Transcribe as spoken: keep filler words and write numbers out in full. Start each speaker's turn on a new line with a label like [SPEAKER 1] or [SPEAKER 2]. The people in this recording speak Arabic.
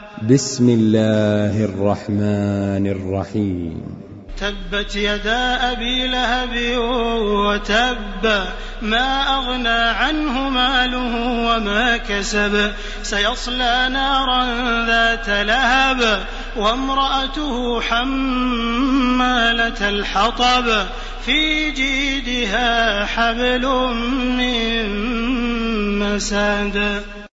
[SPEAKER 1] بسم الله الرحمن الرحيم.
[SPEAKER 2] تبت يدا أبي لهب وتب ما أغنى عنه ماله وما كسب سيصلى نارا ذات لهب وامرأته حمالة الحطب في جيدها حبل من مسد.